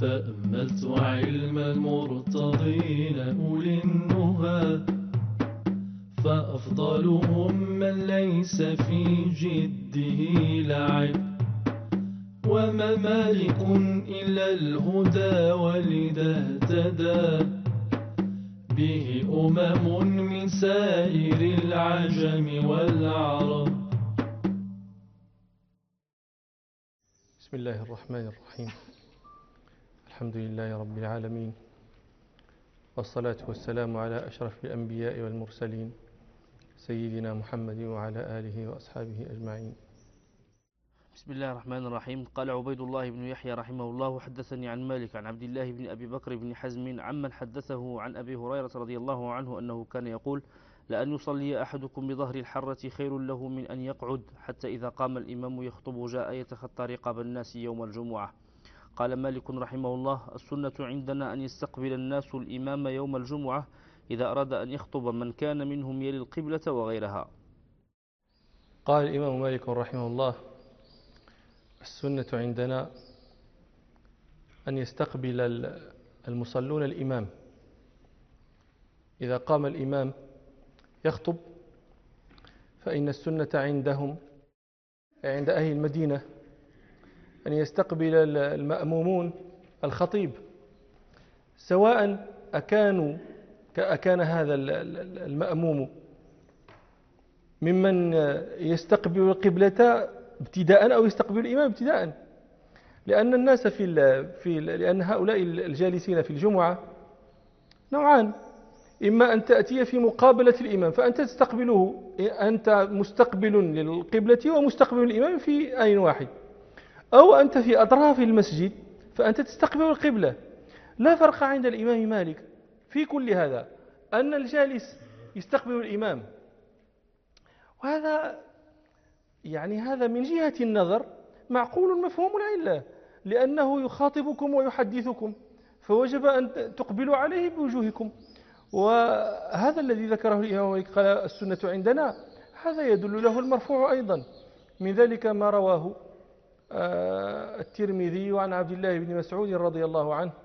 تأملت علم المرتضين أولي النهى، فأفضلهم من ليس في جده لعب، وما مالك إلا الهدى ولذا اهتدى به من سائر العجم والعرب. بسم الله الرحمن الرحيم. الحمد لله رب العالمين، والصلاة والسلام على أشرف الأنبياء والمرسلين سيدنا محمد وعلى آله وأصحابه أجمعين. بسم الله الرحمن الرحيم. قال عبيد الله بن يحيى رحمه الله: حدثني عن مالك عن عبد الله بن أبي بكر بن حزم عمن حدثه عن أبي هريرة رضي الله عنه أنه كان يقول: لأن يصلي أحدكم بظهر الحرة خير له من أن يقعد حتى إذا قام الإمام يخطب جاء يتخطى رقاب الناس يوم الجمعة. قال مالك رحمه الله: السنة عندنا أن يستقبل الناس الإمام يوم الجمعة إذا أراد أن يخطب من كان منهم يلي القبلة وغيرها. قال الإمام مالك رحمه الله: السنة عندنا أن يستقبل المصلون الإمام إذا قام الإمام يخطب، فإن السنة عندهم عند أهل المدينة أن يستقبل المأمومون الخطيب، سواء أكان هذا المأموم ممن يستقبل القبلة ابتداء أو يستقبل الإمام ابتداء، لأن الناس لأن هؤلاء الجالسين في الجمعة نوعان: إما أن تأتي في مقابلة الإمام فأنت تستقبله، أنت مستقبل للقبلة ومستقبل الإمام في آن واحد، أو أنت في أطراف المسجد فأنت تستقبل القبلة. لا فرق عند الإمام مالك في كل هذا، أن الجالس يستقبل الإمام، وهذا هذا من جهة النظر معقول مفهوم العلة، لأنه يخاطبكم ويحدثكم، فوجب أن تقبلوا عليه بوجوهكم. وهذا الذي ذكره الإمام مالك قال: السنة عندنا، هذا يدل له المرفوع أيضا، من ذلك ما رواه الترمذي عن عبد الله بن مسعود رضي الله عنه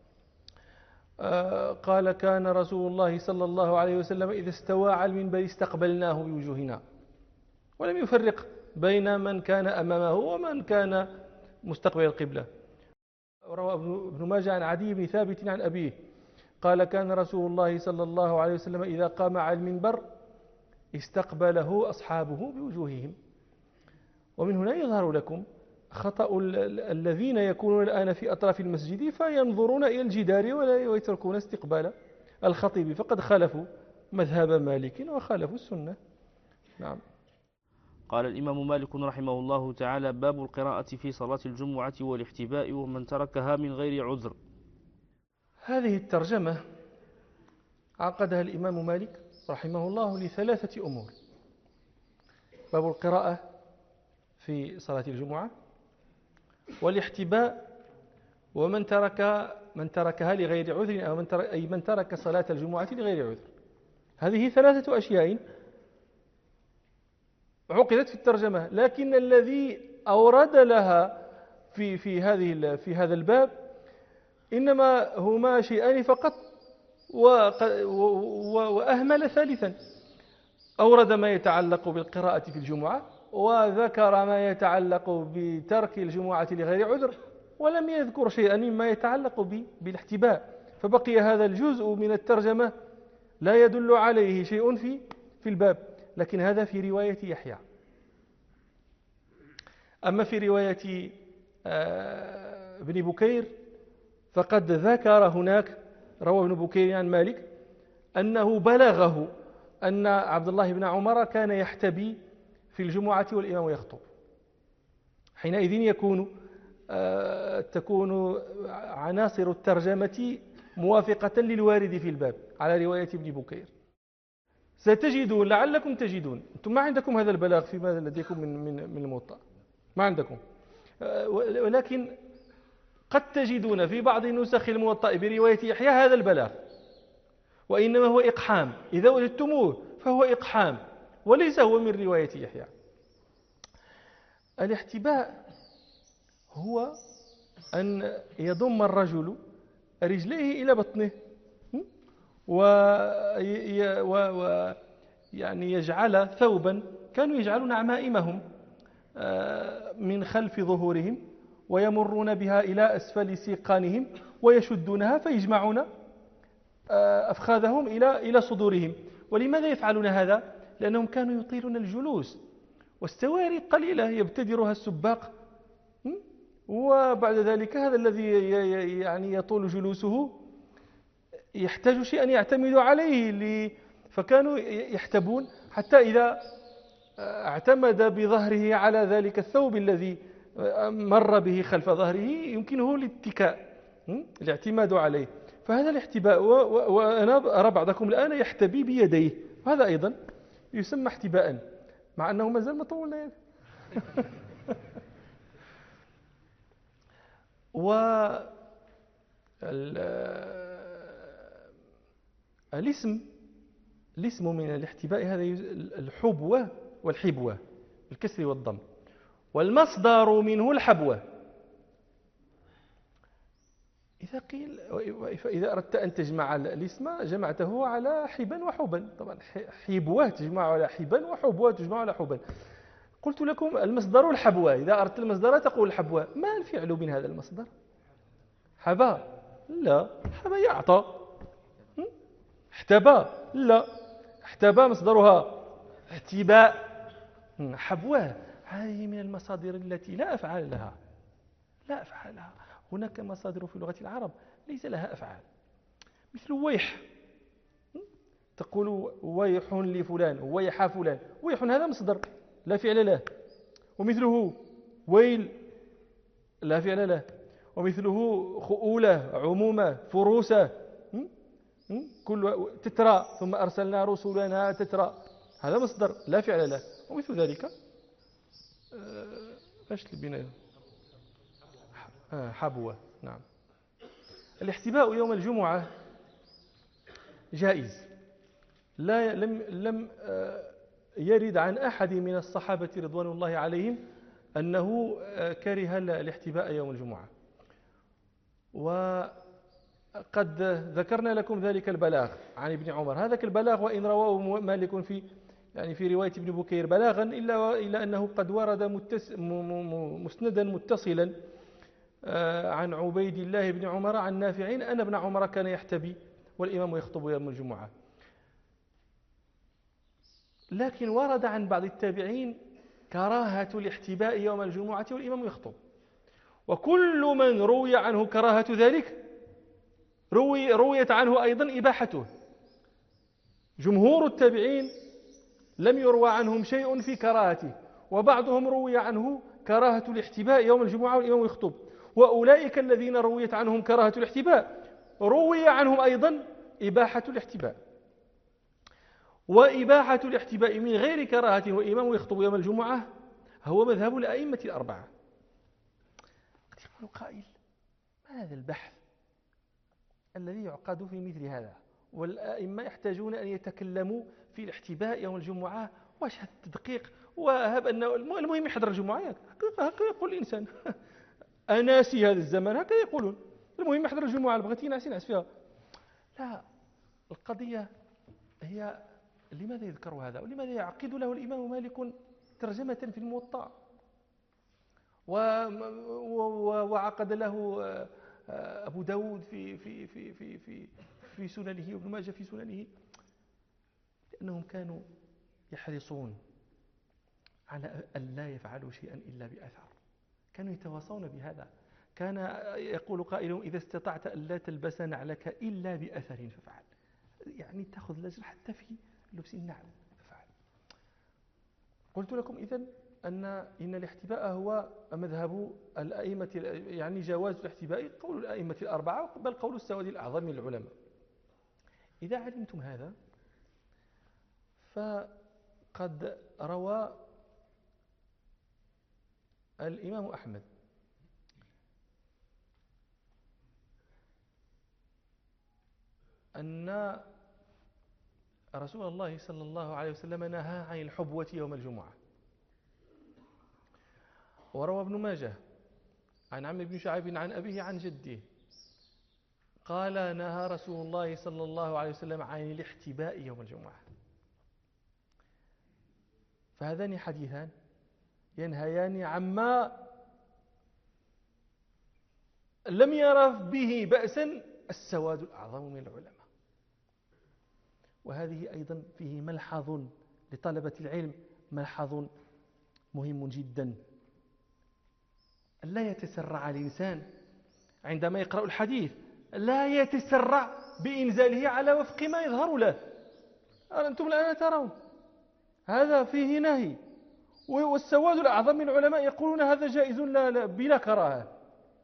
قال: كان رسول الله صلى الله عليه وسلم إذا استوى على المنبر استقبلناه بوجوهنا، ولم يفرق بين من كان أمامه ومن كان مستقبل القبلة. روى ابن ماجه عن عدي بن ثابت عن أبيه قال: كان رسول الله صلى الله عليه وسلم إذا قام على المنبر استقبله أصحابه بوجوههم. ومن هنا يظهر لكم خطأ الذين يكونون الآن في أطراف المسجد فينظرون إلى الجدار ويتركون استقبال الخطيب، فقد خالفوا مذهب مالك وخالفوا السنة. نعم. قال الإمام مالك رحمه الله تعالى: باب القراءة في صلاة الجمعة والاحتباء ومن تركها من غير عذر. هذه الترجمة عقدها الإمام مالك رحمه الله لثلاثة أمور: باب القراءة في صلاة الجمعة، والاحتباء، ومن تركها لغير عذر، أو من ترك صلاة الجمعة لغير عذر. هذه ثلاثة أشياء عقدت في الترجمة، لكن الذي أورد لها في هذا الباب إنما هما شيئان فقط، وأهمل ثالثا. أورد ما يتعلق بالقراءة في الجمعة، وذكر ما يتعلق بترك الجمعة لغير عذر، ولم يذكر شيئا مما يتعلق بالاحتباء، فبقي هذا الجزء من الترجمة لا يدل عليه شيء في الباب. لكن هذا في رواية يحيى. أما في رواية ابن بكير فقد ذكر هناك، روى ابن بكير عن مالك أنه بلغه أن عبد الله بن عمر كان يحتبي في الجمعة والإمام يخطب. حينئذ تكون عناصر الترجمة موافقة للوارد في الباب على رواية ابن بكير. ستجدون، لعلكم تجدون، أنتم ما عندكم هذا البلاغ فيما لديكم من الموطأ، ما عندكم، ولكن قد تجدون في بعض نسخ الموطأ برواية يحيى هذا البلاغ، وإنما هو إقحام. إذا وجدتموه فهو إقحام وليس هو من رواية يحيى. الاحتباء هو أن يضم الرجل رجليه إلى بطنه يعني يجعل ثوبا، كانوا يجعلون عمائمهم من خلف ظهورهم ويمرون بها إلى أسفل سيقانهم ويشدونها فيجمعون أفخاذهم إلى صدورهم. ولماذا يفعلون هذا؟ لأنهم كانوا يطيلون الجلوس، والسواري قليلة يبتدرها السباق، وبعد ذلك هذا الذي يعني يطول جلوسه يحتاج شيئا يعتمد عليه، فكانوا يحتبون حتى إذا اعتمد بظهره على ذلك الثوب الذي مر به خلف ظهره يمكنه الاتكاء، الاعتماد عليه. فهذا الاحتباء، وأنا أرى بعضكم الآن يحتبي بيديه، وهذا أيضا يسمى احتباء مع أنه ما زال مطول يعني. الاسم من الاحتباء هذا الحبوة والحبوة بالكسر والضم، والمصدر منه الحبوة. إذا قيل فإذا أردت أن تجمع الاسم جمعته على حبا وحبا، طبعا حبوة تجمع على حبا وحبوة تجمع على حبا. قلت لكم المصدر الحبوة، إذا أردت المصدر تقول الحبوة. ما الفعل من هذا المصدر؟ حبا؟ لا، حبا يعطى. احتبى؟ لا، احتبى مصدرها احتباء. حبوة هذه من المصادر التي لا أفعال لها، لا أفعال لها. هناك مصادر في لغة العرب ليس لها أفعال، مثل ويح، تقول ويح لفلان، ويح فلان. ويح هذا مصدر لا فعل له، ومثله ويل لا فعل له، ومثله خؤولة، عمومة، فروسة، كل تترى ثم أرسلنا رسلنا تترى، هذا مصدر لا فعل له. ومثل ذلك ايش البناء؟ حبوة. نعم. الاحتباء يوم الجمعة جائز، لم يرد عن أحد من الصحابة رضوان الله عليهم أنه كره الاحتباء يوم الجمعة. وقد ذكرنا لكم ذلك البلاغ عن ابن عمر. هذاك البلاغ وإن رواه مالك في رواية ابن بكير بلاغا إلا أنه قد ورد مسندا متصلا عن عبيد الله بن عمر عن نافع أن ابن عمر كان يحتبي والإمام يخطب يوم الجمعة. لكن ورد عن بعض التابعين كراهة الاحتباء يوم الجمعة والإمام يخطب، وكل من روي عنه كراهة ذلك رويت عنه أيضا إباحته. جمهور التابعين لم يروى عنهم شيء في كراهته، وبعضهم روي عنه كراهة الاحتباء يوم الجمعة والإمام يخطب. وأولئك الذين رويت عنهم كراهة الاحتباء روي عنهم أيضا إباحة الاحتباء. وإباحة الاحتباء من غير كراهة والإمام يخطب يوم الجمعة هو مذهب الأئمة الأربعة. قد يقول قائل: ما هذا البحث الذي يعقد في مثل هذا؟ والأئمة يحتاجون أن يتكلموا في الاحتباء يوم الجمعة، واش هذا التدقيق؟ وهب أنه المهم يحضر الجمعة، هكذا يقول الإنسان. أناسي هذا الزمان هكذا يقولون، المهم يحضر الجمعة، بغيت ينعس فيها. لا، القضية هي لماذا يذكر هذا، ولماذا يعقد له الإمام مالك ترجمة في الموطأ، وعقد له أبو داود في سننه وابن ماجه في سننه؟ لأنهم كانوا يحرصون على أن لا يفعلوا شيئا إلا بأثر، كانوا يتواصون بهذا. كان يقول قائل: إذا استطعت أن لا تلبس نعلك إلا بأثر ففعل، يعني تأخذ الأجر حتى في لبس النعل ففعل. قلت لكم إذن إن الاحتباء هو مذهب الأئمة، يعني جواز الاحتباء قول الأئمة الأربعة، بل قول السواد الأعظم من العلماء. إذا علمتم هذا فقد روى الإمام أحمد أن رسول الله صلى الله عليه وسلم نهى عن الحبوة يوم الجمعة. وروى ابن ماجه عن عمرو بن شعيب عن أبيه عن جده قال نهى رسول الله صلى الله عليه وسلم عن الاحتباء يوم الجمعة. فهذان حديثان ينهيان عما لم يرى به بأسا السواد الأعظم من العلماء. وهذه أيضا فيه ملحظ لطلبة العلم، ملحظ مهم جدا، لا يتسرع الإنسان عندما يقرأ الحديث، لا يتسرع بإنزاله على وفق ما يظهر له. أنتم الآن ترون هذا فيه نهي، والسواد الأعظم من العلماء يقولون هذا جائز لا بلا كراهة.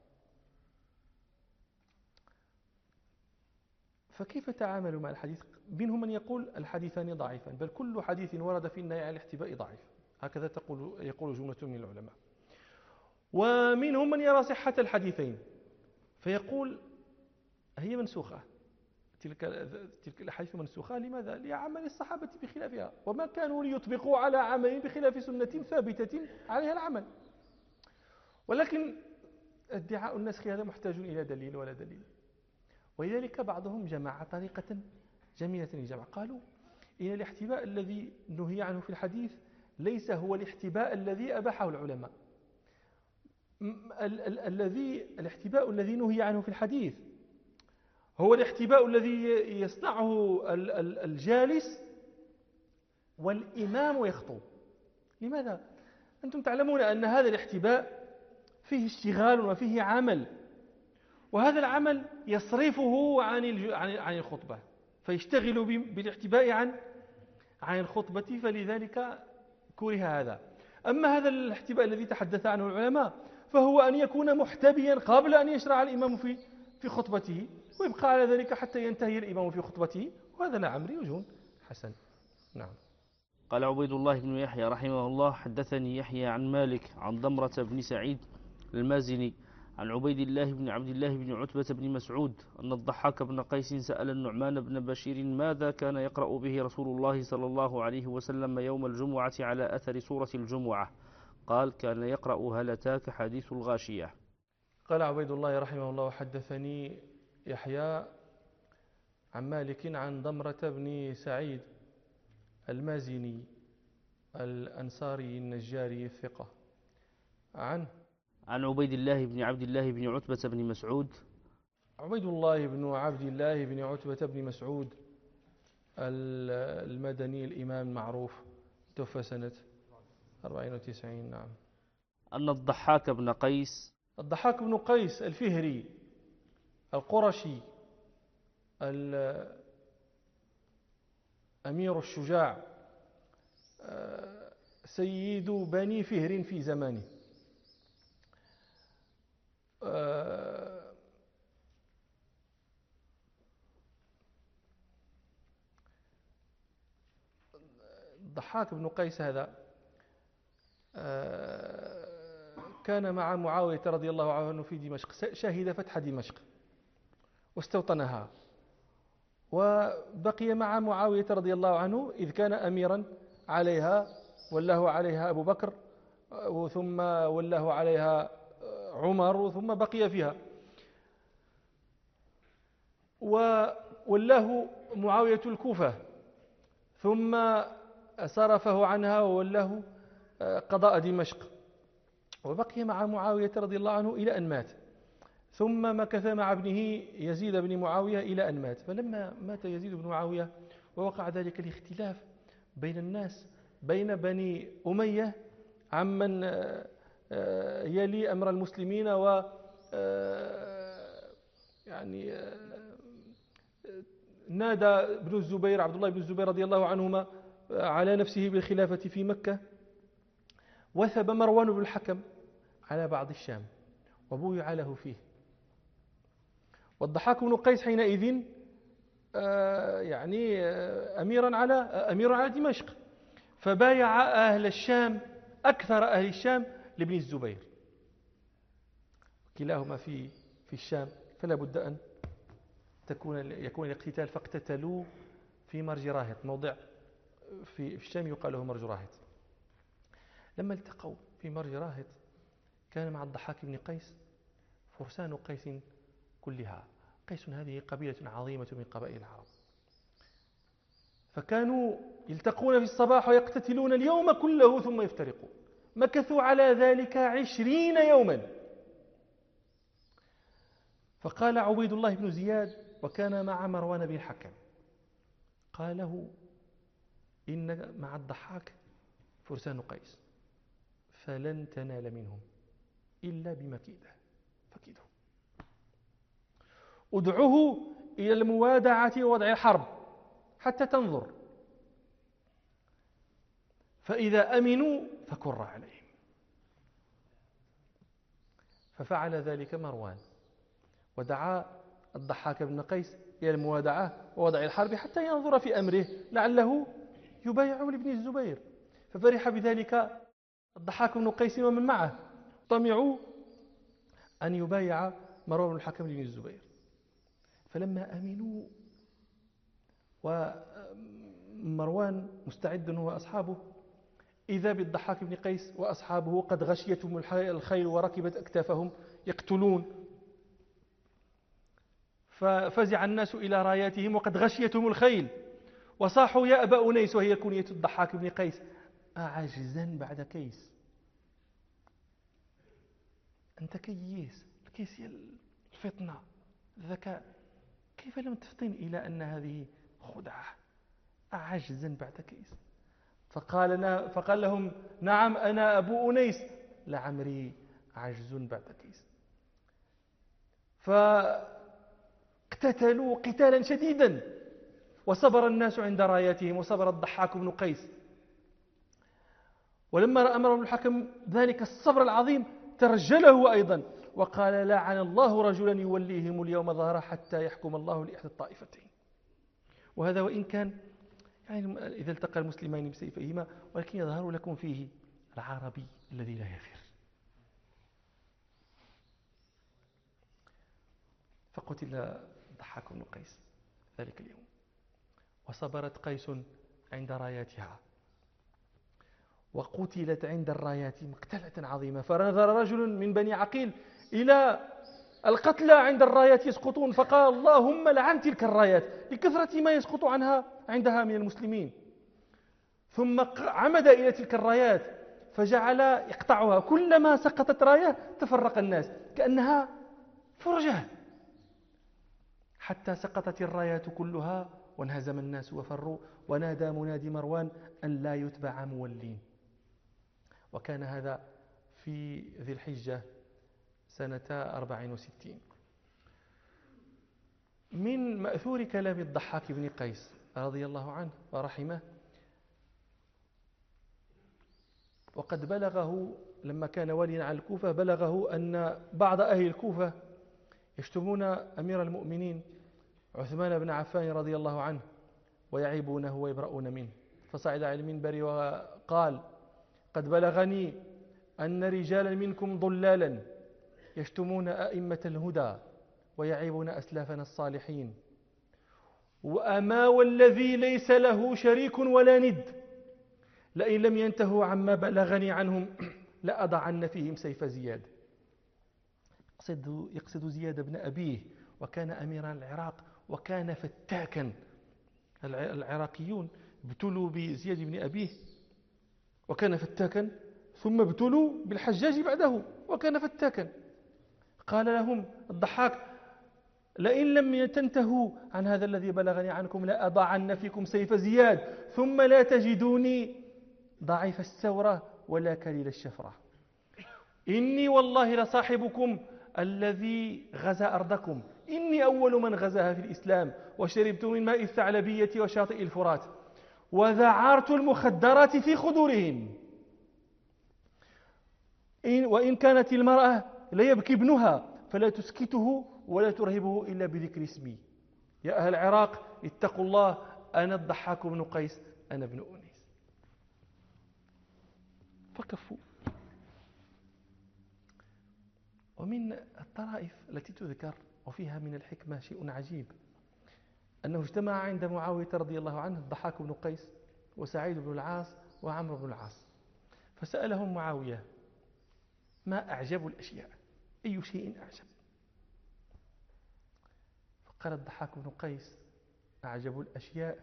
فكيف تعامل مع الحديث؟ منهم من يقول الحديثان ضعيفان، بل كل حديث ورد في النهي عن الاحتباء ضعيف، هكذا يقول جملة من العلماء. ومنهم من يرى صحة الحديثين فيقول هي منسوخة، تلك الأحاديث منسوخة. لماذا؟ لعمل الصحابة بخلافها، وما كانوا ليطبقوا على عمل بخلاف سنة ثابتة عليها العمل. ولكن ادعاء النسخ هذا محتاج إلى دليل ولا دليل. ولذلك بعضهم جمع طريقة جميلة للجمع، قالوا إن الاحتباء الذي نهي عنه في الحديث ليس هو الاحتباء الذي أباحه العلماء. الاحتباء الذي نهي عنه في الحديث هو الاحتباء الذي يصنعه الجالس والإمام يخطب. لماذا؟ أنتم تعلمون أن هذا الاحتباء فيه اشتغال وفيه عمل، وهذا العمل يصرفه عن الخطبة، فيشتغل بالاحتباء عن الخطبة، فلذلك كره هذا. أما هذا الاحتباء الذي تحدث عنه العلماء فهو أن يكون محتبيا قبل أن يشرع الإمام في خطبته، ويبقى على ذلك حتى ينتهي الإمام في خطبته، وهذا لعمري وجه حسن. نعم. قال عبيد الله بن يحيى رحمه الله حدثني يحيى عن مالك عن ضمرة بن سعيد المازني عن عبيد الله بن عبد الله بن عتبة بن مسعود أن الضحاك بن قيس سأل النعمان بن بشير ماذا كان يقرأ به رسول الله صلى الله عليه وسلم يوم الجمعة على أثر سورة الجمعة؟ قال كان يقرأ هل أتاك حديث الغاشية. قال عبيد الله رحمه الله حدثني يحيى عن مالك عن ضمرة بن سعيد المازني الأنصاري النجاري الثقة عن عبيد الله بن عبد الله بن عتبة بن مسعود. عبيد الله بن عبد الله بن عتبة بن مسعود المدني الإمام المعروف، توفى سنة 94. نعم. أن الضحاك بن قيس، الضحاك بن قيس الفهري القرشي أمير الشجاع سيد بني فهر في زمانه. الضحاك بن قيس هذا كان مع معاوية رضي الله عنه في دمشق، شهد فتح دمشق واستوطنها، وبقي مع معاوية رضي الله عنه إذ كان أميرا عليها، ولاه عليها أبو بكر، ثم ولاه عليها عمر، ثم بقي فيها، وولاه معاوية الكوفة، ثم صرفه عنها وولاه قضاء دمشق، وبقي مع معاوية رضي الله عنه إلى أن مات، ثم مكث مع ابنه يزيد بن معاوية إلى أن مات. فلما مات يزيد بن معاوية ووقع ذلك الاختلاف بين الناس، بين بني أمية عمن يلي أمر المسلمين، و يعني نادى ابن الزبير عبد الله بن الزبير رضي الله عنهما على نفسه بالخلافة في مكة، وثب مروان بن الحكم على بعض الشام وبويع له فيه. والضحاك بن قيس حينئذ يعني أمير على دمشق، فبايع أهل الشام، أكثر أهل الشام، لابن الزبير، كلاهما في الشام، فلا بد أن يكون الاقتتال، فاقتتلوا في مرج راهط، موضع في الشام يقال له مرج راهط. لما التقوا في مرج راهط كان مع الضحاك بن قيس فرسان قيس كلها. قيس هذه قبيلة عظيمة من قبائل العرب، فكانوا يلتقون في الصباح ويقتتلون اليوم كله ثم يفترقون. مكثوا على ذلك 20 يوما. فقال عبيد الله بن زياد وكان مع مروان بن الحكم، قال له: إن مع الضحاك فرسان قيس فلن تنال منهم إلا بمكيدة، فكيده، ادعه إلى الموادعة ووضع الحرب حتى تنظر، فإذا أمنوا فكر عليهم. ففعل ذلك مروان ودعا الضحاك بن قيس إلى الموادعة ووضع الحرب حتى ينظر في أمره لعله يبايع لابن الزبير. ففرح بذلك الضحاك بن قيس ومن معه، طمعوا أن يبايع مروان بن الحكم لابن الزبير. فلما أمنوا ومروان مستعد هو وأصحابه، إذا بالضحاك بن قيس وأصحابه قد غشيتهم الخيل وركبت أكتافهم يقتلون. ففزع الناس إلى راياتهم وقد غشيتهم الخيل، وصاحوا: يا أبا أنيس، وهي كنية الضحاك بن قيس، أعجزا بعد كيس؟ أنت كيس، الكيس هي الفطنة، الذكاء، كيف لم تفطن إلى أن هذه خدعة؟ أعجزا بعد كيس. فقال لهم: نعم أنا أبو أنيس، لعمري عجز بعد كيس. فاقتتلوا قتالا شديدا، وصبر الناس عند راياتهم، وصبر الضحاك بن قيس. ولما رأى مروان بن الحكم ذلك الصبر العظيم ترجله أيضا وقال: لعن الله رجلا يوليهم اليوم ظهره حتى يحكم الله لإحدى الطائفتين. وهذا وإن كان يعني إذا التقى المسلمان بسيفيهما، ولكن يظهر لكم فيه العربي الذي لا يفر. فقتل الضحاك بن قيس ذلك اليوم، وصبرت قيس عند راياتها، وقتلت عند الرايات مقتلة عظيمة. فنظر رجل من بني عقيل إلى القتلى عند الرايات يسقطون، فقال: اللهم لعن تلك الرايات لكثرة ما يسقط عندها من المسلمين. ثم عمد إلى تلك الرايات فجعل يقطعها، كلما سقطت راية تفرق الناس كأنها فرجة، حتى سقطت الرايات كلها وانهزم الناس وفروا. ونادى منادي مروان أن لا يتبع مولين. وكان هذا في ذي الحجة سنة 64. من مأثور كلام الضحاك بن قيس رضي الله عنه ورحمه، وقد بلغه لما كان واليا على الكوفة، بلغه أن بعض أهل الكوفة يشتمون أمير المؤمنين عثمان بن عفان رضي الله عنه ويعيبونه ويبرؤون منه. فصعد على المنبر وقال: قد بلغني أن رجالا منكم ضلالا يشتمون أئمة الهدى ويعيبون أسلافنا الصالحين، وأما والذي ليس له شريك ولا ند، لئن لم ينتهوا عما بلغني عنهم لأضعن فيهم سيف زياد. يقصد زياد بن أبيه، وكان أميرا العراق وكان فتاكا. العراقيون ابتلوا بزياد بن أبيه وكان فتاكا، ثم ابتلوا بالحجاج بعده وكان فتاكا. قال لهم الضحاك: لئن لم تنتهوا عن هذا الذي بلغني عنكم لأضعن فيكم سيف زياد، ثم لا تجدوني ضعيف السورة ولا كليل الشفرة. إني والله لصاحبكم الذي غزا أرضكم، إني أول من غزاها في الإسلام، وشربت من ماء الثعلبية وشاطئ الفرات، وذعرت المخدرات في خدورهم. وإن كانت المرأة ليبكي ابنها فلا تسكته ولا ترهبه إلا بذكر اسمي. يا أهل العراق اتقوا الله، أنا الضحاك بن قيس، أنا ابن أنيس. فكفوا. ومن الطرائف التي تذكر وفيها من الحكمة شيء عجيب، أنه اجتمع عند معاوية رضي الله عنه الضحاك بن قيس وسعيد بن العاص وعمرو بن العاص، فسألهم معاوية: ما أعجب الأشياء؟ أي شيء أعجب؟ قال الضحاك بن قيس: أعجب الأشياء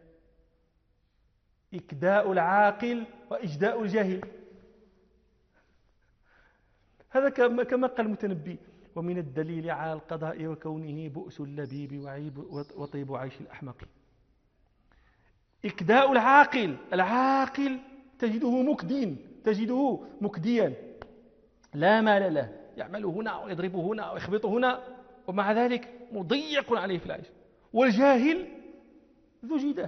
إكداء العاقل وإجداء الجاهل. هذا كما قال المتنبي: ومن الدليل على القضاء وكونه بؤس اللبيب وطيب عيش الأحمق. إكداء العاقل تجده مكديا لا مال له، يعمل هنا ويضرب هنا ويخبط هنا، ومع ذلك مضيق عليه في العيش. والجاهل ذو جدة.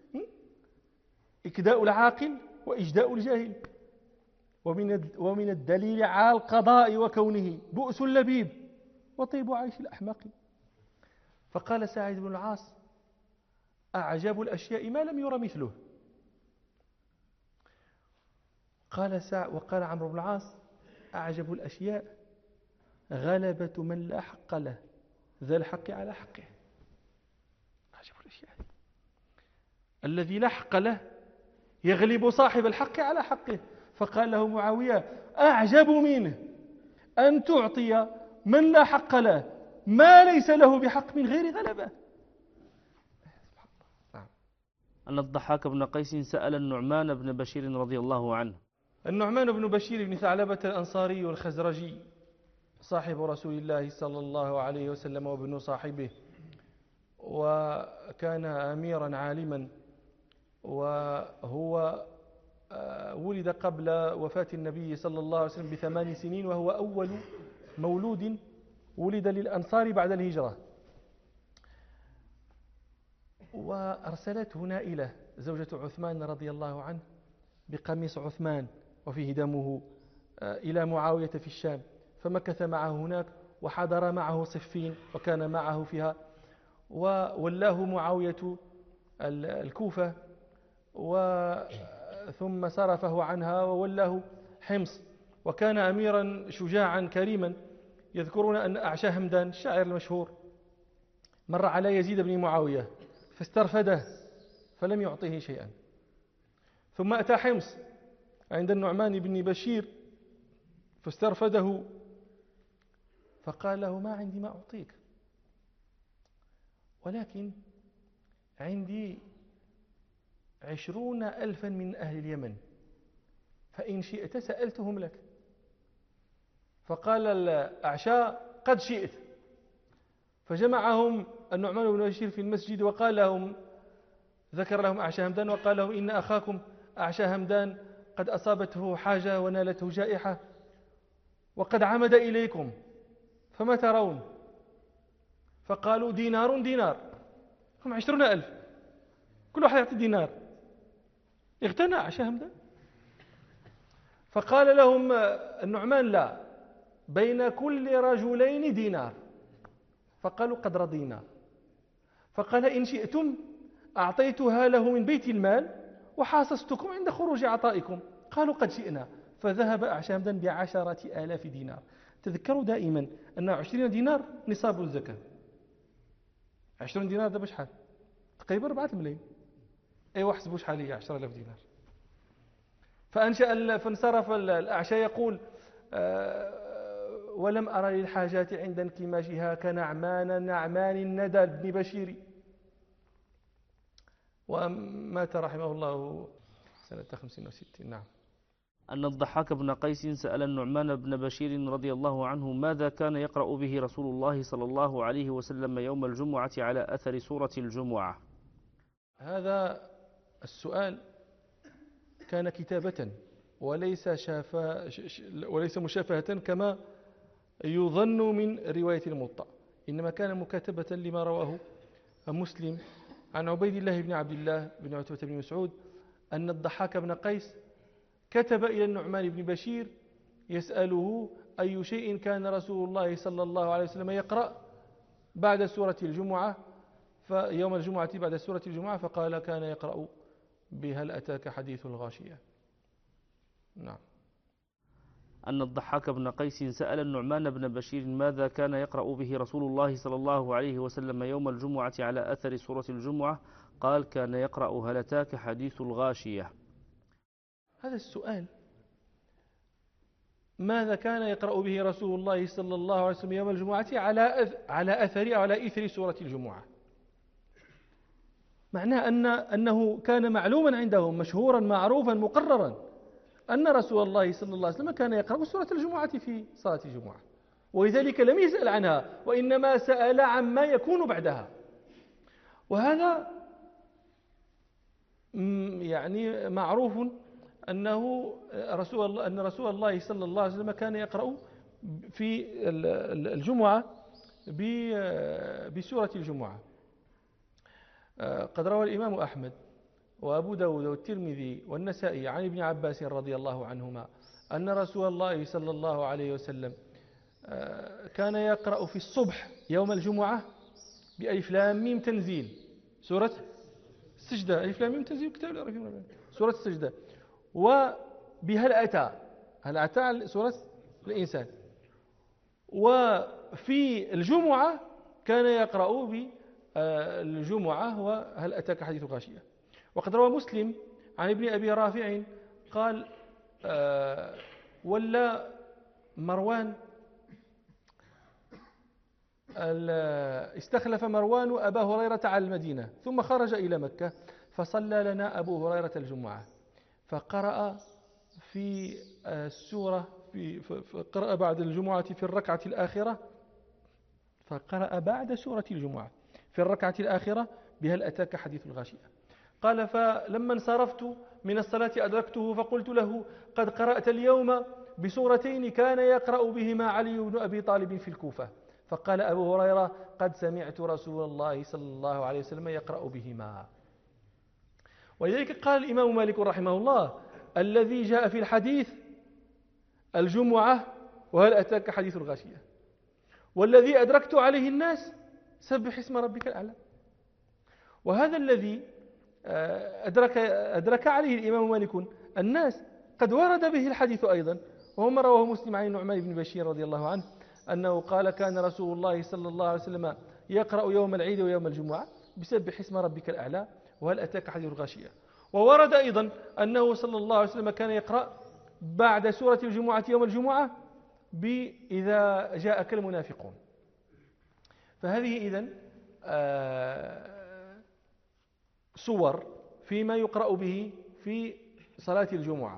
إكداء العاقل وإجداء الجاهل. ومن الدليل على القضاء وكونه بؤس اللبيب وطيب عيش الأحمق. فقال سعيد بن العاص: أعجب الأشياء ما لم ير مثله. وقال عمرو بن العاص: أعجب الأشياء غلبة من لا حق له ذا الحق على حقه. أعجب الأشياء الذي لا حق له يغلب صاحب الحق على حقه. فقال له معاوية: أعجب منه أن تعطي من لا حق له ما ليس له بحق من غير غلبة. أن الضحاك بن قيس سأل النعمان بن بشير رضي الله عنه. النعمان بن بشير بن ثعلبة الأنصاري الخزرجي صاحب رسول الله صلى الله عليه وسلم وابن صاحبه، وكان أميرا عالما، وهو ولد قبل وفاة النبي صلى الله عليه وسلم ب8 سنين، وهو أول مولود ولد للأنصار بعد الهجرة. وأرسلته نائلة زوجة عثمان رضي الله عنه بقميص عثمان وفيه دمه إلى معاوية في الشام، فمكث معه هناك وحضر معه صفين وكان معه فيها، وولاه معاوية الكوفة ثم صرفه عنها وولاه حمص. وكان أميرا شجاعا كريما. يذكرون أن أعشى همدان الشاعر المشهور مر على يزيد بن معاوية فاسترفده فلم يعطيه شيئا، ثم أتى حمص عند النعمان بن بشير فاسترفده فقال له: ما عندي ما أعطيك، ولكن عندي 20,000 من أهل اليمن، فإن شئت سألتهم لك. فقال الأعشى: قد شئت. فجمعهم النعمان بن بشير في المسجد وقال لهم، ذكر لهم أعشى همدان وقال لهم: إن أخاكم أعشى همدان قد أصابته حاجة ونالته جائحة وقد عمد إليكم، فما ترون؟ فقالوا: دينار دينار. هم 20,000 كل واحد يعطي دينار. اغتنى أعشى همدان. فقال لهم النعمان: لا، بين كل رجلين دينار. فقالوا: قد رضينا. فقال: إن شئتم أعطيتها له من بيت المال وحاصصتكم عند خروج عطائكم. قالوا: قد شئنا. فذهب أعشى همدان ب10,000 دينار. تذكروا دائما أن 20 دينار نصاب الزكاة. 20 دينار ده بشحال؟ تقريبا 4 ملايين. أيوة، حسبوا شحال هي 10,000 دينار. فانصرف الأعشى يقول: ولم أرى للحاجات عند انكماشها كنعمان الندى بن بشير. ومات رحمه الله سنة 65. نعم. أن الضحاك بن قيس سأل النعمان بن بشير رضي الله عنه: ماذا كان يقرأ به رسول الله صلى الله عليه وسلم يوم الجمعة على أثر سورة الجمعة؟ هذا السؤال كان كتابة وليس مشافهة كما يظن من رواية الموطأ، إنما كان مكاتبة لما رواه مسلم عن عبيد الله بن عبد الله بن عتبة بن مسعود أن الضحاك بن قيس كتب إلى النعمان بن بشير يسأله أي شيء كان رسول الله صلى الله عليه وسلم يقرأ بعد سورة الجمعة، فيوم الجمعة بعد سورة الجمعة، فقال: كان يقرأ بهل أتاك حديث الغاشية. نعم. أن الضحاك بن قيس سأل النعمان بن بشير ماذا كان يقرأ به رسول الله صلى الله عليه وسلم يوم الجمعة على أثر سورة الجمعة؟ قال: كان يقرأ هل أتاك حديث الغاشية. هذا السؤال، ماذا كان يقرأ به رسول الله صلى الله عليه وسلم يوم الجمعة على أثر أو على إثر سورة الجمعة، معناه أنه كان معلوما عندهم مشهورا معروفا مقررا أن رسول الله صلى الله عليه وسلم كان يقرأ سورة الجمعة في صلاة الجمعة، ولذلك لم يسأل عنها وإنما سأل عما يكون بعدها. وهذا يعني معروف أن رسول الله صلى الله عليه وسلم كان يقرأ في الجمعة بسورة الجمعة. قد روى الإمام أحمد وأبو داود والترمذي والنسائي عن ابن عباس رضي الله عنهما أن رسول الله صلى الله عليه وسلم كان يقرأ في الصبح يوم الجمعة بألف لام ميم تنزيل سورة السجدة، ألف لام ميم تنزيل كتاب سورة السجدة، وبهل أتى سورة الإنسان. وفي الجمعة كان يقرأ بالجمعة وهل أتاك حديث غاشية. وقد روى مسلم عن ابن أبي رافع قال ولا مروان استخلف مروان أبا هريرة على المدينة ثم خرج إلى مكة فصلى لنا أبو هريرة الجمعة فقرأ في السورة فقرأ بعد الجمعة في الركعة الآخرة، فقرأ بعد سورة الجمعة في الركعة الآخرة بهل أتاك حديث الغاشية. قال فلما انصرفت من الصلاة أدركته فقلت له قد قرأت اليوم بسورتين كان يقرأ بهما علي بن أبي طالب في الكوفة. فقال أبو هريرة قد سمعت رسول الله صلى الله عليه وسلم يقرأ بهما. ولذلك قال الإمام مالك رحمه الله الذي جاء في الحديث الجمعة وهل أتاك حديث الغاشية، والذي أدركت عليه الناس سبح اسم ربك الأعلى. وهذا الذي أدرك عليه الإمام مالك الناس قد ورد به الحديث أيضا، وهو ما رواه مسلم عن النعمان بن بشير رضي الله عنه أنه قال كان رسول الله صلى الله عليه وسلم يقرأ يوم العيد ويوم الجمعة بسبح اسم ربك الأعلى وهل أتاك حديث الغاشية. وورد أيضا أنه صلى الله عليه وسلم كان يقرأ بعد سورة الجمعة يوم الجمعة بإذا جاءك المنافقون. فهذه إذن صور فيما يقرأ به في صلاة الجمعة: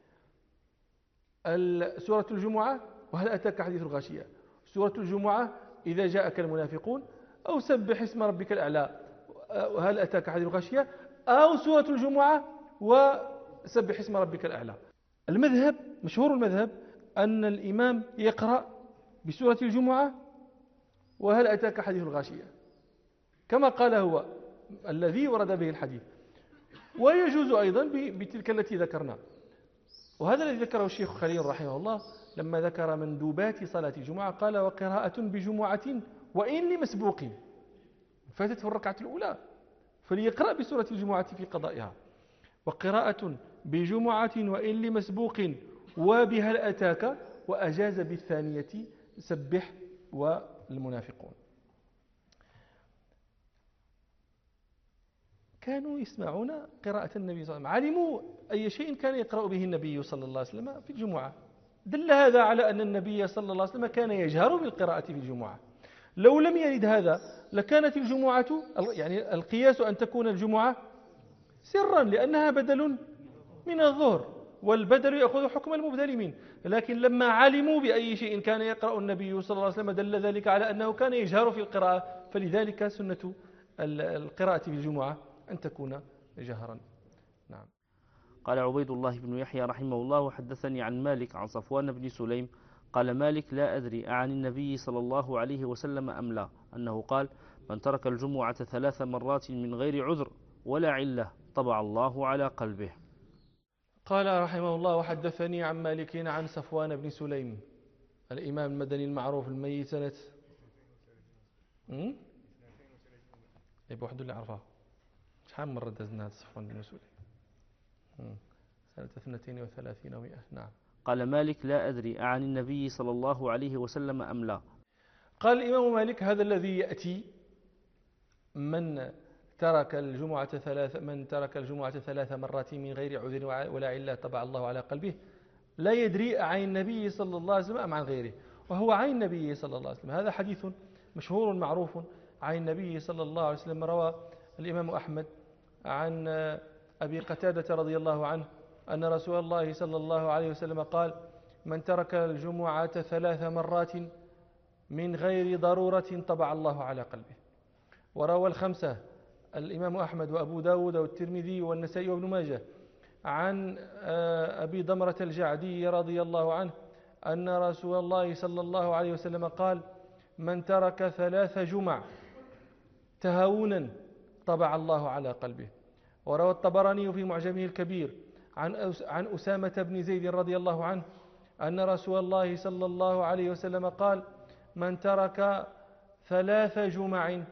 سورة الجمعة وهل أتاك حديث الغاشية، سورة الجمعة إذا جاءك المنافقون، أو سبح اسم ربك الأعلى وهل أتاك حديث الغاشية، أو سورة الجمعة وسبح اسم ربك الأعلى. المذهب مشهور المذهب أن الإمام يقرأ بسورة الجمعة وهل أتاك حديث الغاشية كما قال هو الذي ورد به الحديث، ويجوز أيضا بتلك التي ذكرنا. وهذا الذي ذكره الشيخ خليل رحمه الله لما ذكر مندوبات صلاة الجمعة قال وقراءة بجمعة وإن لمسبوق فاتت في الركعة الأولى فليقرأ بسورة الجمعة في قضائها، وقراءة بجمعة وإن لمسبوق وبهل أتاك، وأجاز بالثانية سبح والمنافقون. كانوا يسمعون قراءة النبي صلى الله عليه وسلم، علموا أي شيء كان يقرأ به النبي صلى الله عليه وسلم في الجمعة. دل هذا على أن النبي صلى الله عليه وسلم كان يجهر بالقراءة في الجمعة. لو لم يرد هذا لكانت الجمعة، يعني القياس أن تكون الجمعة سرا لأنها بدل من الظهر، والبدل يأخذ حكم المبدل منه. لكن لما علموا بأي شيء كان يقرأ النبي صلى الله عليه وسلم دل ذلك على أنه كان يجهر في القراءة، فلذلك سنة القراءة في الجمعة أن تكون جهرا. نعم. قال عبيد الله بن يحيى رحمه الله وحدثني عن مالك عن صفوان بن سليم قال مالك لا أدري عن النبي صلى الله عليه وسلم أم لا أنه قال من ترك الجمعة 3 مرات من غير عذر ولا علة طبع الله على قلبه. قال رحمه الله وحدثني عن مالك عن صفوان بن سليم الإمام المدني المعروف الميت سنة يبقى واحد اللي عرفها شحال مرة دزنا هذا صفوان بن سليم سنة 32 و100. نعم. قال مالك لا أدري عن النبي صلى الله عليه وسلم أم لا. قال الإمام مالك هذا الذي يأتي من ترك الجمعة 3 مرات من غير عذر ولا علة طبع الله على قلبه لا يدري عن النبي صلى الله عليه وسلم أم عن غيره، وهو عن النبي صلى الله عليه وسلم. هذا حديث مشهور معروف عن النبي صلى الله عليه وسلم. روى الإمام أحمد عن أبي قتادة رضي الله عنه أن رسول الله صلى الله عليه وسلم قال: من ترك الجمعة 3 مرات من غير ضرورة طبع الله على قلبه. وروى الخمسة الإمام أحمد وأبو داود والترمذي والنسائي وابن ماجه عن أبي ضمرة الجعدي رضي الله عنه أن رسول الله صلى الله عليه وسلم قال: من ترك 3 جمع تهاونا طبع الله على قلبه. وروى الطبراني في معجمه الكبير عن أسامة بن زيد رضي الله عنه أن رسول الله صلى الله عليه وسلم قال: من ترك 3 جمع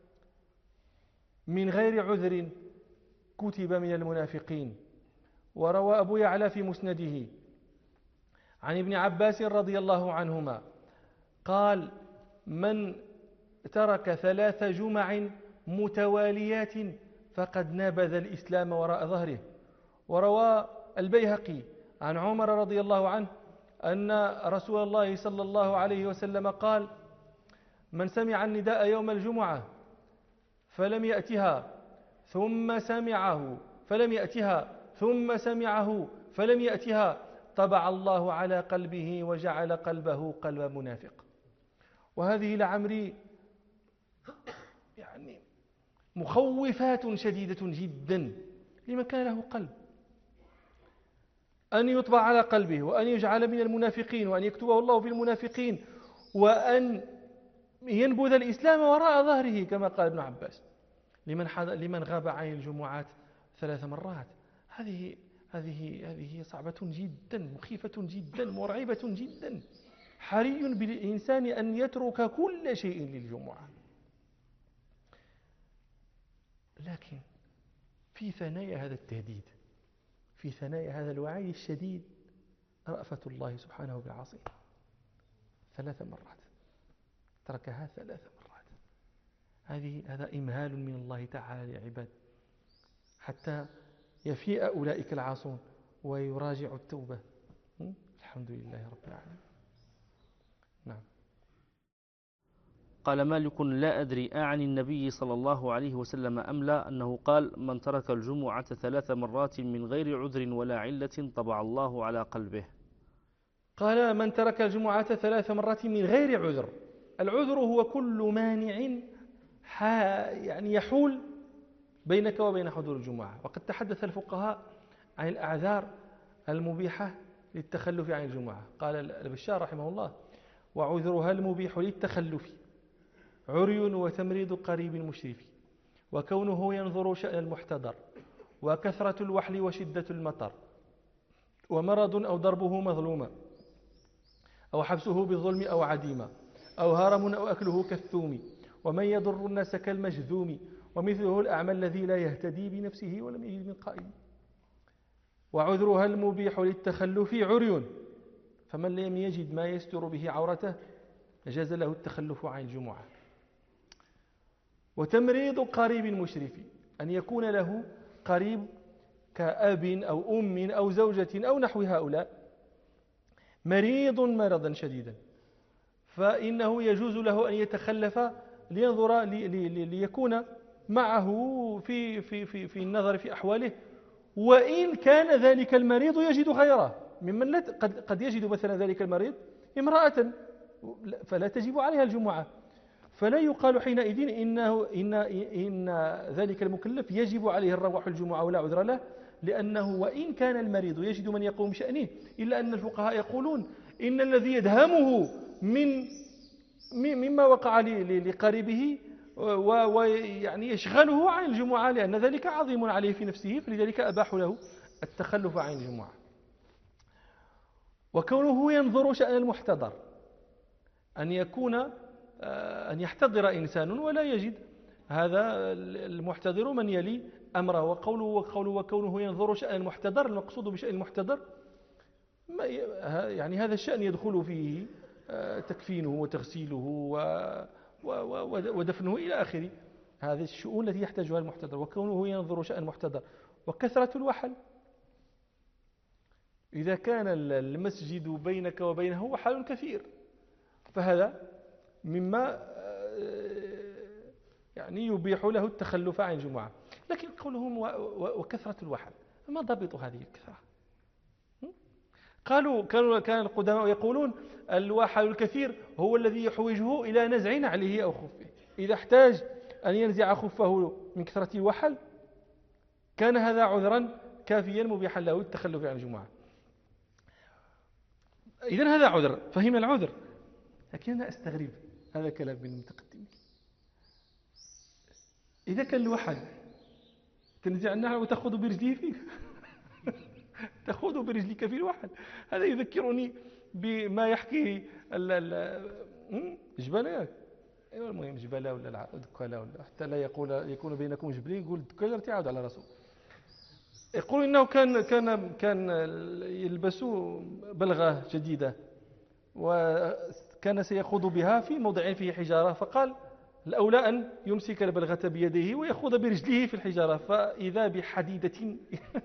من غير عذر كتب من المنافقين. وروى أبو يعلى في مسنده عن ابن عباس رضي الله عنهما قال: من ترك 3 جمع متواليات فقد نابذ الإسلام وراء ظهره. وروى البيهقي عن عمر رضي الله عنه أن رسول الله صلى الله عليه وسلم قال: من سمع النداء يوم الجمعة فلم يأتها ثم سمعه فلم يأتها طبع الله على قلبه وجعل قلبه قلب منافق. وهذه لعمري يعني مخوفات شديدة جدا لمن كان له قلب، أن يطبع على قلبه وأن يجعل من المنافقين وأن يكتبه الله في المنافقين وأن ينبذ الإسلام وراء ظهره كما قال ابن عباس لمن غاب عن الجمعات 3 مرات. هذه صعبة جدا، مخيفة جدا، مرعبة جدا. حري بالإنسان أن يترك كل شيء للجمعة. لكن في ثنايا هذا التهديد، في ثنايا هذا الوعي الشديد، رأفة الله سبحانه بالعاصي. 3 مرات تركها 3 مرات. هذا إمهال من الله تعالى لعباد حتى يفيء أولئك العاصون ويراجعوا التوبة. الحمد لله رب العالمين. نعم. قال مالك: لا أدري أعن النبي صلى الله عليه وسلم أم لا أنه قال: من ترك الجمعة 3 مرات من غير عذر ولا علة طبع الله على قلبه. قال: من ترك الجمعة 3 مرات من غير عذر. العذر هو كل مانع يعني يحول بينك وبين حضور الجمعة. وقد تحدث الفقهاء عن الأعذار المبيحة للتخلف عن الجمعة. قال البشار رحمه الله: وعذرها المبيح للتخلف عري وتمريض قريب مشرف، وكونه ينظر شأن المحتضر، وكثرة الوحل وشدة المطر، ومرض أو ضربه مظلوما، أو حبسه بالظلم أو عديما، أو هرم أو أكله كالثوم، ومن يضر الناس كالمجذوم، ومثله الأعمى الذي لا يهتدي بنفسه ولم يجد من قائم. وعذرها المبيح للتخلف عري، فمن لم يجد ما يستر به عورته جاز له التخلف عن الجمعة. وتمريض قريب مشرف، أن يكون له قريب كأب أو أم أو زوجة أو نحو هؤلاء مريض مرضا شديدا، فإنه يجوز له أن يتخلف لينظر ليكون معه في النظر في أحواله، وإن كان ذلك المريض يجد غيره ممن قد يجد مثلا ذلك المريض امرأة فلا تجب عليها الجمعة، فلا يقال حينئذ إن ذلك المكلف يجب عليه الروح الجمعة ولا عذر له، لأنه وإن كان المريض يجد من يقوم بشأنه، إلا أن الفقهاء يقولون إن الذي يدهمه مما وقع لقريبه ويعني يشغله عن الجمعة، لأن ذلك عظيم عليه في نفسه، فلذلك أباحوا له التخلف عن الجمعة. وكونه ينظر شأن المحتضر، أن يحتضر إنسان ولا يجد هذا المحتضر من يلي أمره. وكونه ينظر شأن المحتضر، المقصود بشأن المحتضر يعني هذا الشأن يدخل فيه تكفينه وتغسيله ودفنه إلى آخره، هذه الشؤون التي يحتاجها المحتضر. وكونه ينظر شأن المحتضر. وكثرة الوحل، إذا كان المسجد بينك وبينه وحل كثير فهذا مما يعني يبيح له التخلف عن الجمعة. لكن قولهم وكثرة الوحل، ما ضبط هذه الكثرة؟ كان القدماء يقولون الوحل الكثير هو الذي يحوجه إلى نزع نعله أو خفه. إذا احتاج أن ينزع خفه من كثرة الوحل كان هذا عذرا كافيا مبيحا له التخلف عن الجمعة. إذن هذا عذر، فهمنا العذر. لكن أنا أستغرب هذا كلام من المتقدمين. إذا كان الوحل تنزع النعل وتأخذ برجله فيه تأخذ برجلك في الوحل، هذا يذكرني بما يحكيه جبالة، المهم جبالة ولا دكالة، ولا حتى لا يكون بينكم جبلين يقول دكالة تعود على رسول. يقول إنه كان يلبس بلغة جديدة وكان سيخوض بها في موضع فيه حجارة، فقال الأولى أن يمسك البلغة بيده ويخوض برجله في الحجارة، فإذا بحديدة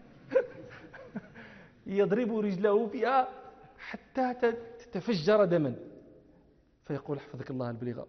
يضرب رجله فيها حتى تتفجر دما، فيقول حفظك الله البلغة.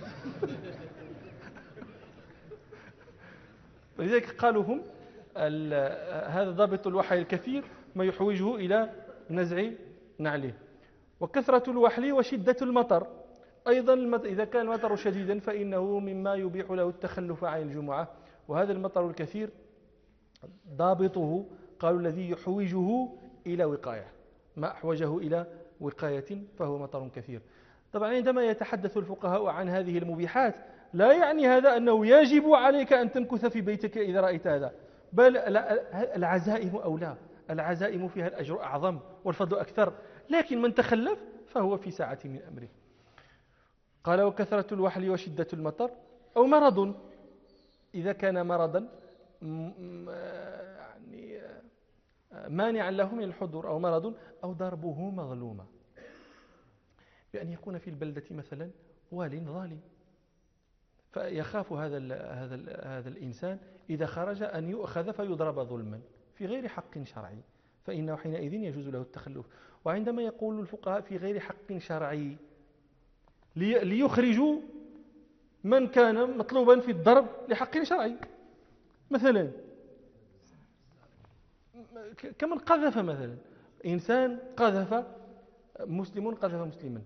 فلذلك قالوا هم هذا ضابط الوحل الكثير ما يحوجه إلى نزع نعله. وكثرة الوحل وشدة المطر أيضا، إذا كان المطر شديدا فإنه مما يبيح له التخلف عن الجمعة. وهذا المطر الكثير ضابطه قالوا الذي يحوجه إلى وقاية، ما أحوجه إلى وقاية فهو مطر كثير. طبعا عندما يتحدث الفقهاء عن هذه المبيحات لا يعني هذا أنه يجب عليك أن تمكث في بيتك إذا رأيت هذا، بل العزائم أولى، العزائم فيها الأجر أعظم والفضل أكثر، لكن من تخلف فهو في ساعة من أمره. قال وكثرة الوحل وشدة المطر أو مرض، إذا كان مرضا يعني مانعا له من الحضور، أو مرض أو ضربه مظلومة، بأن يكون في البلدة مثلا وال ظالم، فيخاف هذا الإنسان إذا خرج أن يؤخذ فيضرب ظلما في غير حق شرعي، فإنه حينئذ يجوز له التخلف. وعندما يقول الفقهاء في غير حق شرعي ليخرجوا من كان مطلوبا في الضرب لحق شرعي، مثلا كمن قذف، مثلا إنسان قذف مسلم قذف مسلما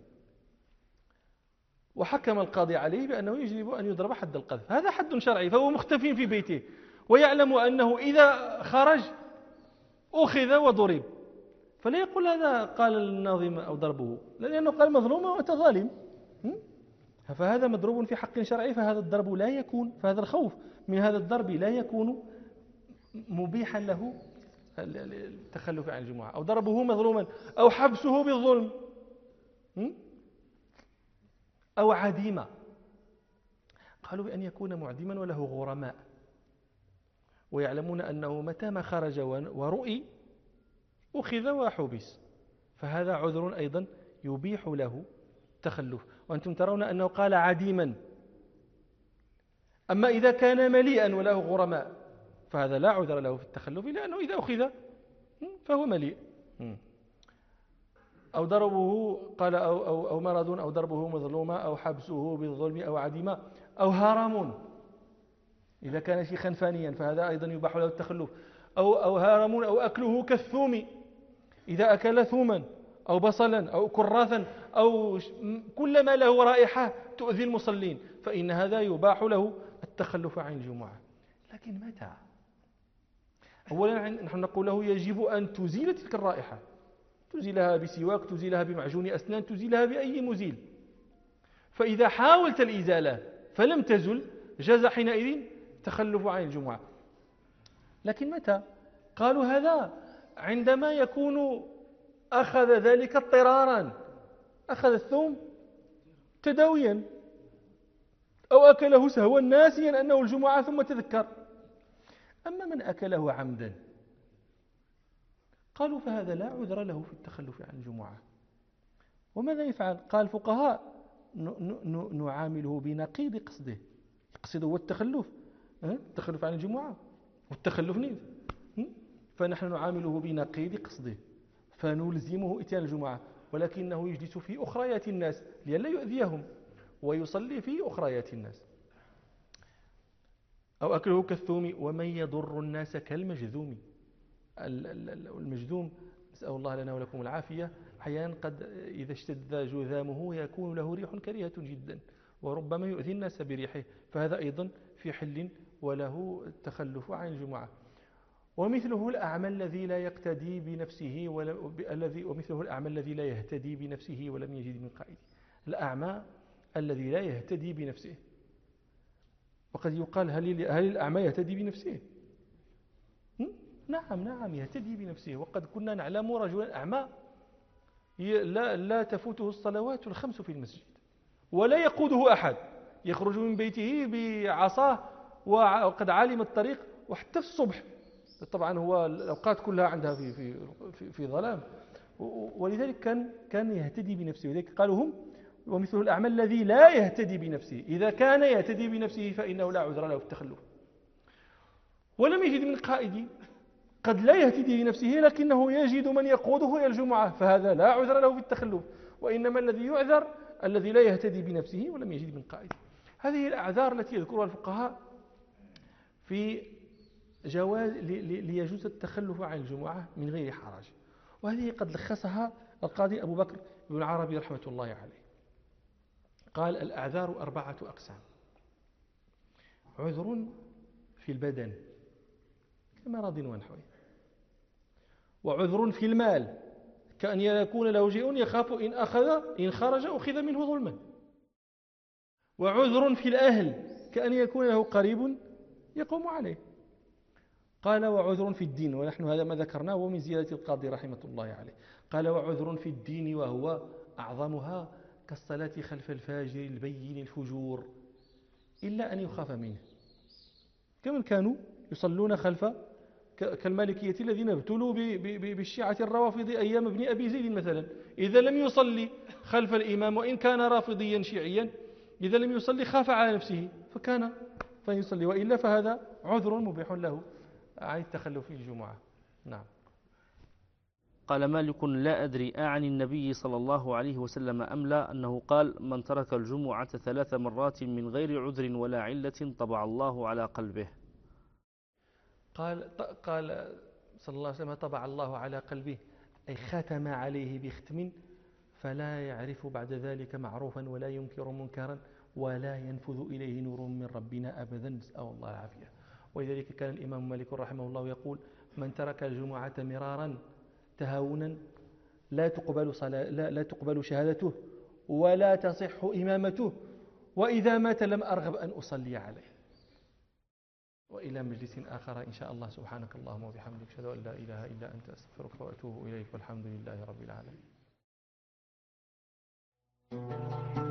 وحكم القاضي عليه بأنه يجب أن يضرب حد القذف، هذا حد شرعي، فهو مختفي في بيته ويعلم أنه إذا خرج أخذ وضرب، فلا يقول هذا قال الناظم أو ضربه، لأنه قال مظلوم وأنت ظالم، فهذا مضروب في حق شرعي، فهذا الضرب لا يكون، فهذا الخوف من هذا الضرب لا يكون مبيحا له التخلف عن الجمعة، أو ضربه مظلوما، أو حبسه بالظلم، أو عديمة. قالوا بأن يكون معدما وله غرماء ويعلمون أنه متى ما خرج ورؤي أخذ وحبس، فهذا عذر أيضا يبيح له التخلف. وأنتم ترون أنه قال عديما. أما إذا كان مليئا وله غرماء فهذا لا عذر له في التخلف، لأنه إذا أخذ فهو مليء. أو ضربه قال أو مرض أو ضربه مظلومة أو حبسه بالظلم أو عديمة أو هرم، إذا كان شيخا فانيا فهذا أيضا يباح له التخلف. أو هرم أو أكله كالثوم، إذا أكل ثوما أو بصلا أو كراثا أو كل ما له رائحة تؤذي المصلين فإن هذا يباح له التخلف عن الجمعة. لكن متى؟ أولا نحن نقول له يجب أن تزيل تلك الرائحة، تزيلها بسواك، تزيلها بمعجون أسنان، تزيلها بأي مزيل. فإذا حاولت الإزالة فلم تزل جاز حينئذ تخلف عن الجمعة. لكن متى؟ قالوا هذا عندما يكون أخذ ذلك اضطرارا، أخذ الثوم تداويا أو أكله سهوا ناسيا أنه الجمعة ثم تذكر. أما من أكله عمدا قالوا فهذا لا عذر له في التخلف عن الجمعة. وماذا يفعل؟ قال الفقهاء نعامله بنقيض قصده، يقصد هو التخلف عن الجمعة والتخلف نيد، فنحن نعامله بنقيض قصده فنلزمه إتيان الجمعة، ولكنه يجلس في أخريات الناس لئلا يؤذيهم ويصلي في أخريات الناس. أو أكله كالثوم ومن يضر الناس كالمجذوم. المجذوم نسأل الله لنا ولكم العافية أحيانا قد إذا اشتد جذامه يكون له ريح كريهة جدا وربما يؤذي الناس بريحه، فهذا أيضا في حل وله التخلف عن الجمعة. ومثله الأعمى الذي لا يقتدي بنفسه ومثله الأعمى الذي لا يهتدي بنفسه ولم يجد من قائد. الأعمى الذي لا يهتدي بنفسه، وقد يقال هل الأعمى يهتدي بنفسه؟ نعم يهتدي بنفسه. وقد كنا نعلم رجلا أعمى لا تفوته الصلوات الخمس في المسجد ولا يقوده أحد، يخرج من بيته بعصاه وقد علم الطريق وحتى الصبح، طبعا هو الأوقات كلها عندها في ظلام، ولذلك كان يهتدي بنفسه. ولذلك قالوا هم ومثل الأعمى الذي لا يهتدي بنفسه. إذا كان يهتدي بنفسه فإنه لا عذر له في التخلف. ولم يجد من قائد، قد لا يهتدي بنفسه لكنه يجد من يقوده إلى الجمعة، فهذا لا عذر له في التخلف. وإنما الذي يعذر الذي لا يهتدي بنفسه ولم يجد من قائد. هذه الأعذار التي يذكرها الفقهاء في جواز ليجوز التخلف عن الجمعة من غير حرج، وهذه قد لخصها القاضي أبو بكر بن عربي رحمة الله عليه. قال الأعذار 4 أقسام: عذر في البدن كمرض ونحوه، وعذر في المال كأن يكون له شيء يخاف إن خرج أخذ منه ظلما، وعذر في الأهل كأن يكون له قريب يقوم عليه. قال وعذر في الدين، ونحن هذا ما ذكرناه ومن زيادة القاضي رحمة الله عليه. قال وعذر في الدين وهو أعظمها كالصلاة خلف الفاجر البين الفجور إلا أن يخاف منه، كمن كانوا يصلون خلف كالمالكية الذين ابتلوا بالشيعة الروافض أيام ابن أبي زيد مثلا. إذا لم يصلي خلف الإمام وإن كان رافضيا شيعيا، إذا لم يصلي خاف على نفسه فيصلي، وإلا فهذا عذر مبيح له عن التخلف في الجمعة. نعم. قال مالك: لا أدري أعن النبي صلى الله عليه وسلم أم لا أنه قال: من ترك الجمعة 3 مرات من غير عذر ولا علة طبع الله على قلبه. قال صلى الله عليه وسلم: طبع الله على قلبه، أي ختم عليه بختم فلا يعرف بعد ذلك معروفا ولا ينكر منكرا ولا ينفذ إليه نور من ربنا أبدا، نسأل الله العافية. ولذلك كان الإمام مالك رحمه الله يقول: من ترك الجمعة مرارا تهاونا لا تقبل شهادته ولا تصح إمامته، وإذا مات لم أرغب أن أصلي عليه. وإلى مجلس آخر إن شاء الله. سبحانك اللهم وبحمدك، أشهد أن لا إله إلا أنت، أستغفرك وأتوب إليك، والحمد لله رب العالمين.